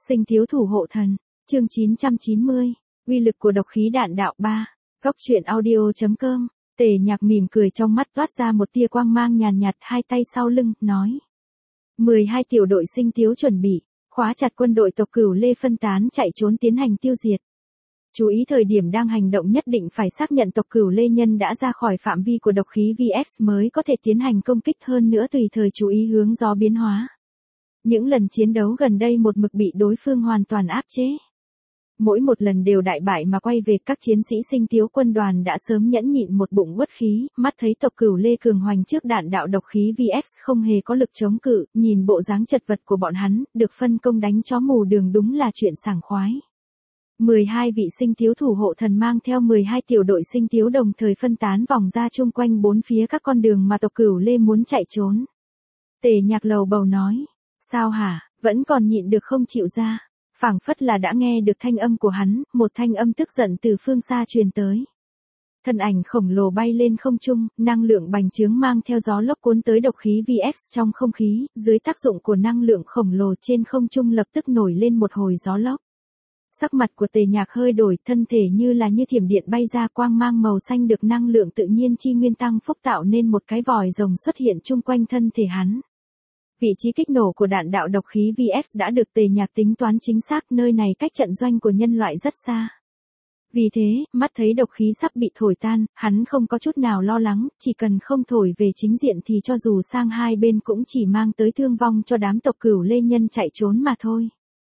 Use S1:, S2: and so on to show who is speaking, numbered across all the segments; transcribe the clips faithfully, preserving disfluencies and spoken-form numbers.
S1: Sinh thiếu thủ hộ thần, chương chín trăm chín mươi, uy lực của độc khí đạn đạo ba, góc truyện audio chấm com, Tề Nhạc mỉm cười trong mắt toát ra một tia quang mang nhàn nhạt, hai tay sau lưng, nói. mười hai tiểu đội sinh thiếu chuẩn bị, khóa chặt quân đội tộc Cửu Lê phân tán chạy trốn tiến hành tiêu diệt. Chú ý thời điểm đang hành động nhất định phải xác nhận tộc Cửu Lê nhân đã ra khỏi phạm vi của độc khí vê ích mới có thể tiến hành công kích, hơn nữa tùy thời chú ý hướng gió biến hóa. Những lần chiến đấu gần đây một mực bị đối phương hoàn toàn áp chế. Mỗi một lần đều đại bại mà quay về, các chiến sĩ sinh thiếu quân đoàn đã sớm nhẫn nhịn một bụng uất khí, mắt thấy tộc Cửu Lê cường hoành trước đạn đạo độc khí vê ích không hề có lực chống cự, nhìn bộ dáng chật vật của bọn hắn, được phân công đánh chó mù đường đúng là chuyện sảng khoái. mười hai vị sinh thiếu thủ hộ thần mang theo mười hai tiểu đội sinh thiếu đồng thời phân tán vòng ra chung quanh bốn phía các con đường mà tộc Cửu Lê muốn chạy trốn. Tề Nhạc lầu bầu nói, sao hả, vẫn còn nhịn được không chịu ra, phảng phất là đã nghe được thanh âm của hắn, một thanh âm tức giận từ phương xa truyền tới. Thân ảnh khổng lồ bay lên không trung, năng lượng bành trướng mang theo gió lốc cuốn tới độc khí vê ích trong không khí, dưới tác dụng của năng lượng khổng lồ trên không trung lập tức nổi lên một hồi gió lốc. Sắc mặt của Tề Nhạc hơi đổi, thân thể như là như thiểm điện bay ra, quang mang màu xanh được năng lượng tự nhiên chi nguyên tăng phúc tạo nên một cái vòi rồng xuất hiện chung quanh thân thể hắn. Vị trí kích nổ của đạn đạo độc khí vê ích đã được Tề Nhạc tính toán chính xác, nơi này cách trận doanh của nhân loại rất xa. Vì thế, mắt thấy độc khí sắp bị thổi tan, hắn không có chút nào lo lắng, chỉ cần không thổi về chính diện thì cho dù sang hai bên cũng chỉ mang tới thương vong cho đám tộc Cửu Lê nhân chạy trốn mà thôi.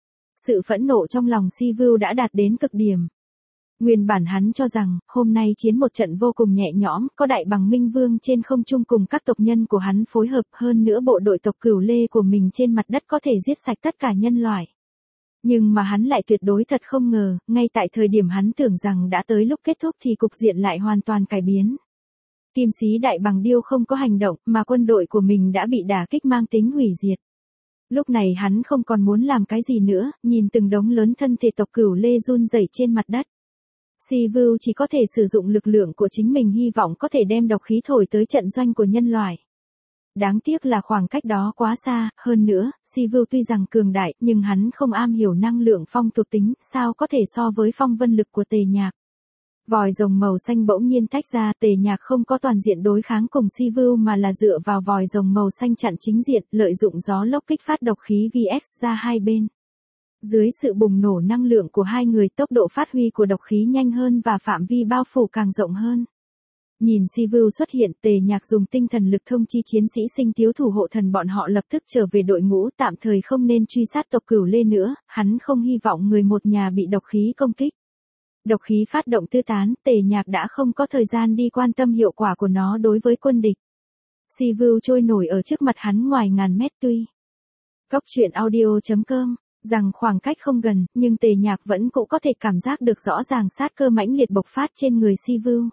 S1: Sự phẫn nộ trong lòng Si Vưu đã đạt đến cực điểm. Nguyên bản hắn cho rằng, hôm nay chiến một trận vô cùng nhẹ nhõm, có Đại Bằng Minh Vương trên không trung cùng các tộc nhân của hắn phối hợp, hơn nữa bộ đội tộc Cửu Lê của mình trên mặt đất có thể giết sạch tất cả nhân loại. Nhưng mà hắn lại tuyệt đối thật không ngờ, ngay tại thời điểm hắn tưởng rằng đã tới lúc kết thúc thì cục diện lại hoàn toàn cải biến. Kim Sĩ Đại Bằng Điêu không có hành động, mà quân đội của mình đã bị đả kích mang tính hủy diệt. Lúc này hắn không còn muốn làm cái gì nữa, nhìn từng đống lớn thân thể tộc Cửu Lê run rẩy trên mặt đất. Si Vưu chỉ có thể sử dụng lực lượng của chính mình, hy vọng có thể đem độc khí thổi tới trận doanh của nhân loại. Đáng tiếc là khoảng cách đó quá xa, hơn nữa, Si Vưu tuy rằng cường đại, nhưng hắn không am hiểu năng lượng phong thuộc tính, sao có thể so với phong vân lực của Tề Nhạc. Vòi rồng màu xanh bỗng nhiên tách ra, Tề Nhạc không có toàn diện đối kháng cùng Si Vưu mà là dựa vào vòi rồng màu xanh chặn chính diện, lợi dụng gió lốc kích phát độc khí vê ích ra hai bên. Dưới sự bùng nổ năng lượng của hai người, tốc độ phát huy của độc khí nhanh hơn và phạm vi bao phủ càng rộng hơn. Nhìn Si Vưu xuất hiện, Tề Nhạc dùng tinh thần lực thông chi chiến sĩ sinh thiếu thủ hộ thần bọn họ lập tức trở về đội ngũ, tạm thời không nên truy sát tộc Cửu Lê nữa, hắn không hy vọng người một nhà bị độc khí công kích. Độc khí phát động tư tán, Tề Nhạc đã không có thời gian đi quan tâm hiệu quả của nó đối với quân địch. Si Vưu trôi nổi ở trước mặt hắn ngoài ngàn mét tuy. Góc truyện audio chấm com, rằng khoảng cách không gần, nhưng Tề Nhạc vẫn cũng có thể cảm giác được rõ ràng sát cơ mãnh liệt bộc phát trên người Si Vưu.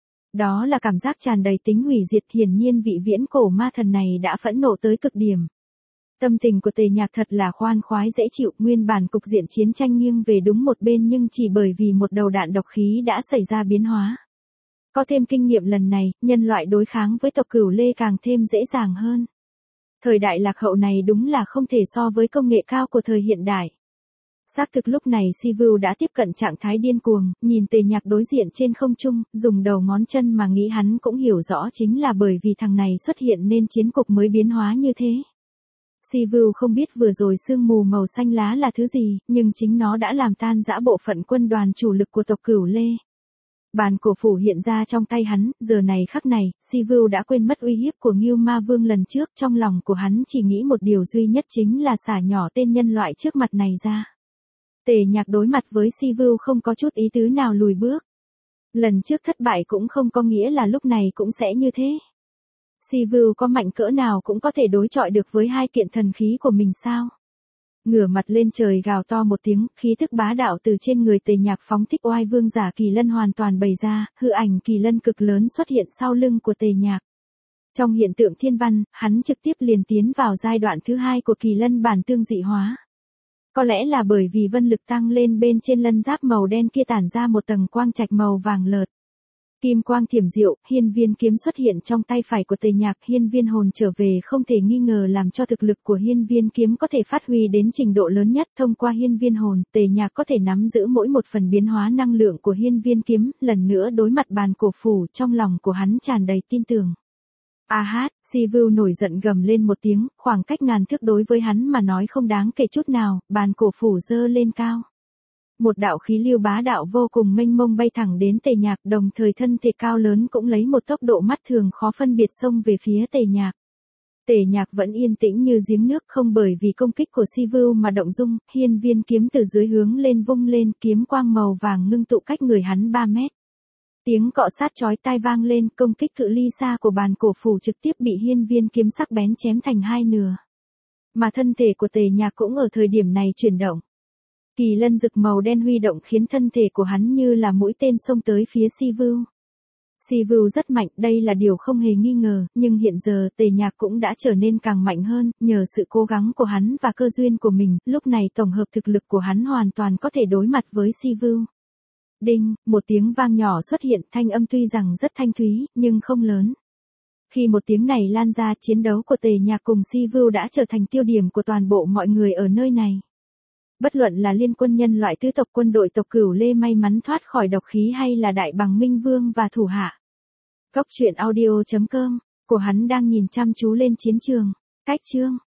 S1: Đó là cảm giác tràn đầy tính hủy diệt, hiển nhiên vị viễn cổ ma thần này đã phẫn nộ tới cực điểm. Tâm tình của Tề Nhạc thật là khoan khoái dễ chịu, nguyên bản cục diện chiến tranh nghiêng về đúng một bên nhưng chỉ bởi vì một đầu đạn độc khí đã xảy ra biến hóa. Có thêm kinh nghiệm lần này, nhân loại đối kháng với tộc Cửu Lê càng thêm dễ dàng hơn. Thời đại lạc hậu này đúng là không thể so với công nghệ cao của thời hiện đại. Xác thực lúc này Si Vưu đã tiếp cận trạng thái điên cuồng, nhìn Tề Nhạc đối diện trên không trung, dùng đầu ngón chân mà nghĩ hắn cũng hiểu rõ chính là bởi vì thằng này xuất hiện nên chiến cục mới biến hóa như thế. Si Vưu không biết vừa rồi sương mù màu xanh lá là thứ gì, nhưng chính nó đã làm tan rã bộ phận quân đoàn chủ lực của tộc Cửu Lê. Bàn cổ phủ hiện ra trong tay hắn, giờ này khắc này, Si Vưu đã quên mất uy hiếp của Ngưu Ma Vương lần trước, trong lòng của hắn chỉ nghĩ một điều duy nhất chính là xả nhỏ tên nhân loại trước mặt này ra. Tề Nhạc đối mặt với Si Vưu không có chút ý tứ nào lùi bước. Lần trước thất bại cũng không có nghĩa là lúc này cũng sẽ như thế. Si Vưu có mạnh cỡ nào cũng có thể đối chọi được với hai kiện thần khí của mình sao? Ngửa mặt lên trời gào to một tiếng, khí thức bá đạo từ trên người Tề Nhạc phóng thích, oai vương giả kỳ lân hoàn toàn bày ra, hư ảnh kỳ lân cực lớn xuất hiện sau lưng của Tề Nhạc. Trong hiện tượng thiên văn, hắn trực tiếp liền tiến vào giai đoạn thứ hai của kỳ lân bản tương dị hóa. Có lẽ là bởi vì vân lực tăng lên, bên trên lân giáp màu đen kia tản ra một tầng quang trạch màu vàng lợt. Kim quang thiểm diệu, hiên viên kiếm xuất hiện trong tay phải của Tề Nhạc, hiên viên hồn trở về không thể nghi ngờ làm cho thực lực của hiên viên kiếm có thể phát huy đến trình độ lớn nhất. Thông qua hiên viên hồn, Tề Nhạc có thể nắm giữ mỗi một phần biến hóa năng lượng của hiên viên kiếm, lần nữa đối mặt bàn cổ phủ, trong lòng của hắn tràn đầy tin tưởng. A hát, Sivu nổi giận gầm lên một tiếng, khoảng cách ngàn thước đối với hắn mà nói không đáng kể chút nào, bàn cổ phủ giơ lên cao. Một đạo khí lưu bá đạo vô cùng mênh mông bay thẳng đến Tề Nhạc, đồng thời thân thể cao lớn cũng lấy một tốc độ mắt thường khó phân biệt xông về phía Tề Nhạc. Tề Nhạc vẫn yên tĩnh như giếng nước, không bởi vì công kích của Sivu mà động dung, hiên viên kiếm từ dưới hướng lên vung lên, kiếm quang màu vàng ngưng tụ cách người hắn ba mét. Tiếng cọ sát chói tai vang lên, công kích cự ly xa của bàn cổ phủ trực tiếp bị hiên viên kiếm sắc bén chém thành hai nửa. Mà thân thể của Tề Nhạc cũng ở thời điểm này chuyển động. Kỳ lân rực màu đen huy động khiến thân thể của hắn như là mũi tên xông tới phía Sivu. Sivu rất mạnh, đây là điều không hề nghi ngờ, nhưng hiện giờ Tề Nhạc cũng đã trở nên càng mạnh hơn, nhờ sự cố gắng của hắn và cơ duyên của mình, lúc này tổng hợp thực lực của hắn hoàn toàn có thể đối mặt với Sivu. Đinh, một tiếng vang nhỏ xuất hiện, thanh âm tuy rằng rất thanh thúy, nhưng không lớn. Khi một tiếng này lan ra, chiến đấu của Tề Nhạc cùng Sivu đã trở thành tiêu điểm của toàn bộ mọi người ở nơi này. Bất luận là liên quân nhân loại tứ tộc quân đội tộc Cửu Lê may mắn thoát khỏi độc khí hay là đại bằng Minh Vương và thủ hạ. Cốc truyện audio chấm com, của hắn đang nhìn chăm chú lên chiến trường. Cách chương